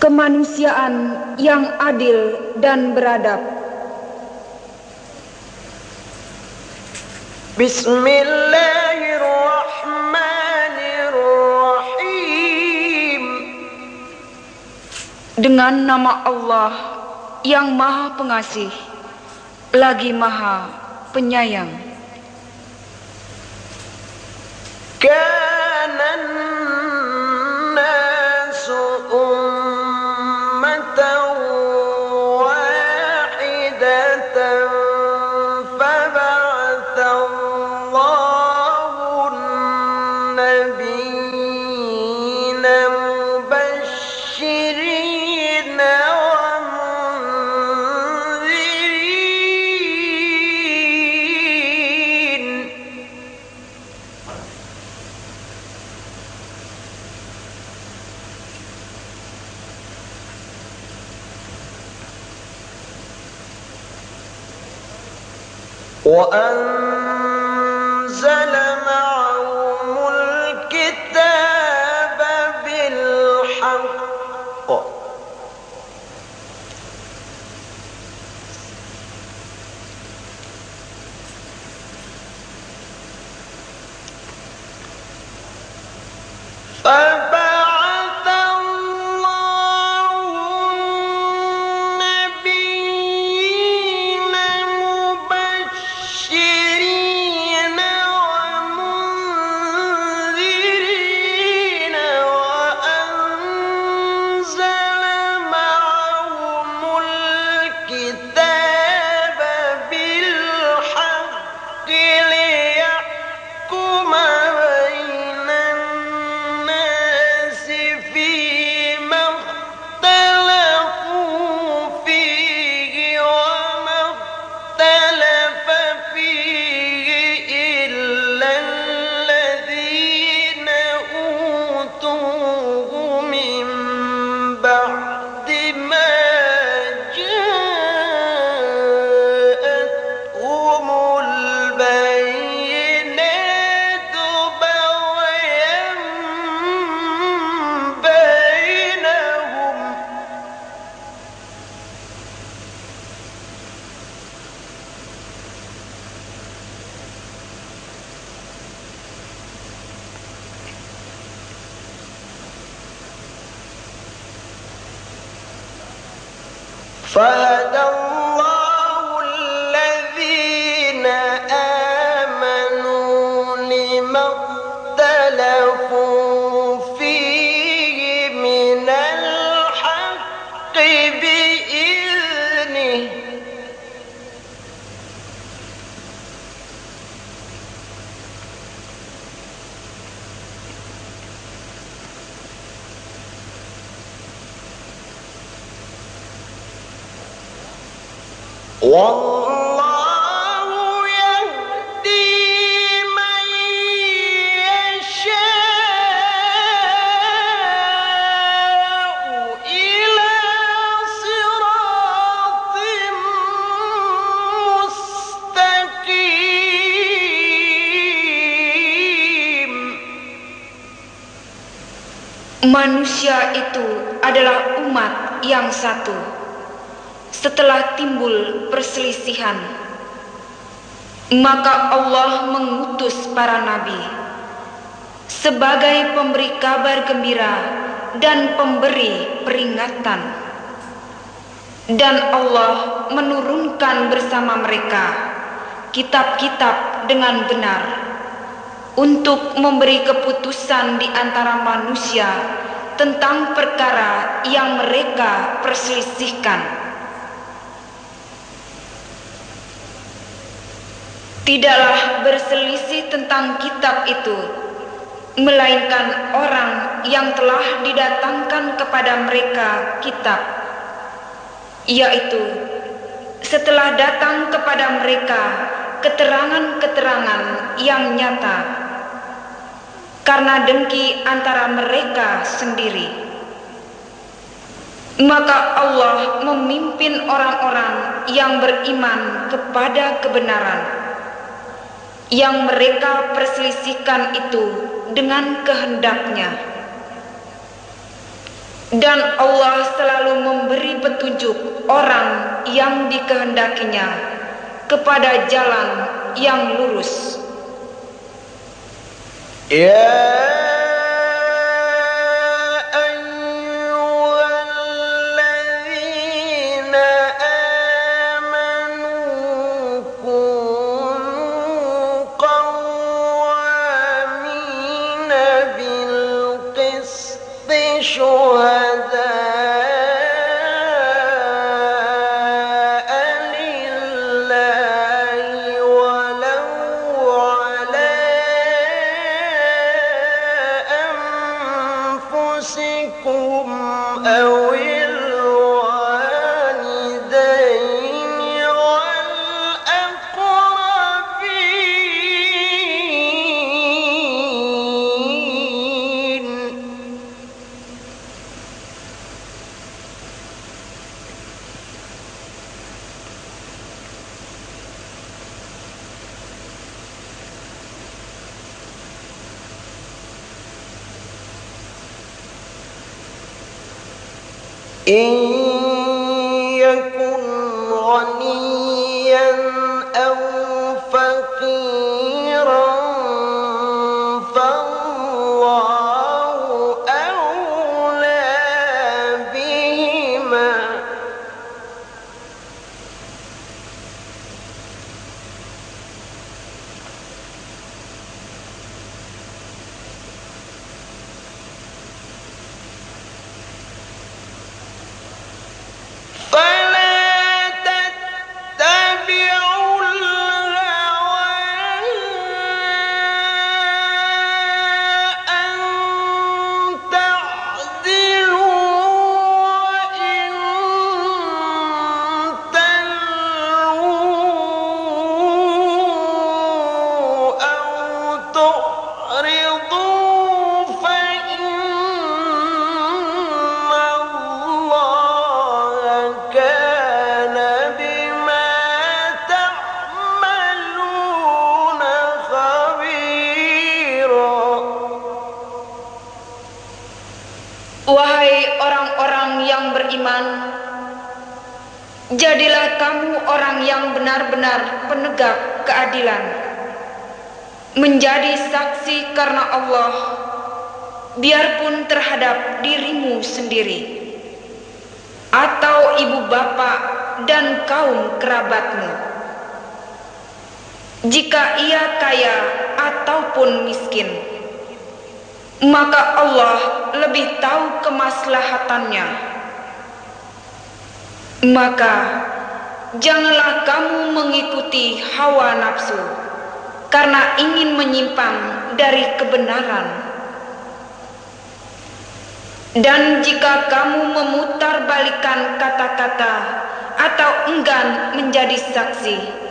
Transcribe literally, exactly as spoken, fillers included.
kemanusiaan yang adil dan beradab. Bismillahirrahmanirrahim. Dengan nama Allah yang Maha Pengasih lagi Maha Penyayang. Kanan nasu ummatan wahidatan faba'athallahu an-nabiyyina mubashshirina wa munzirin. وأنزل معهم الكتاب بالحق فبعث الله النبيين مبشرين ومنذرين وأنزل معهم الكتاب بالحق ليحكم بين الناس فيما اختلفوا فيه وما اختلف فيه إلا الذين أوتوه من بعد ما جاءتهم البينات بغيا بينهم فهدى الله الذين آمنوا لما اختلفوا فيه من الحق بإذنه والله يهدي من يشاء إلى صراط مستقيم. Manusia itu adalah umat yang satu. Setelah timbul perselisihan, maka Allah mengutus para nabi sebagai pemberi kabar gembira dan pemberi peringatan. Dan Allah menurunkan bersama mereka kitab-kitab dengan benar untuk memberi keputusan di antara manusia tentang perkara yang mereka perselisihkan. Tidaklah berselisih tentang kitab itu, melainkan orang yang telah didatangkan kepada mereka kitab, yaitu setelah datang kepada mereka keterangan-keterangan yang nyata, karena dengki antara mereka sendiri. Maka Allah memimpin orang-orang yang beriman kepada kebenaran, yang mereka perselisihkan itu dengan kehendaknya. Dan Allah selalu memberi petunjuk orang yang dikehendakinya kepada jalan yang lurus. Ya إن يكن غنيا أو فقيرا فالله أولى بهما Wahai orang-orang yang beriman, jadilah kamu orang yang benar-benar penegak keadilan, menjadi saksi karena Allah, biarpun terhadap dirimu sendiri, atau ibu bapak dan kaum kerabatmu, jika ia kaya ataupun miskin. Maka Allah lebih tahu kemaslahatannya. Maka janganlah kamu mengikuti hawa nafsu karena ingin menyimpang dari kebenaran. Dan jika kamu memutarbalikkan kata-kata atau enggan menjadi saksi,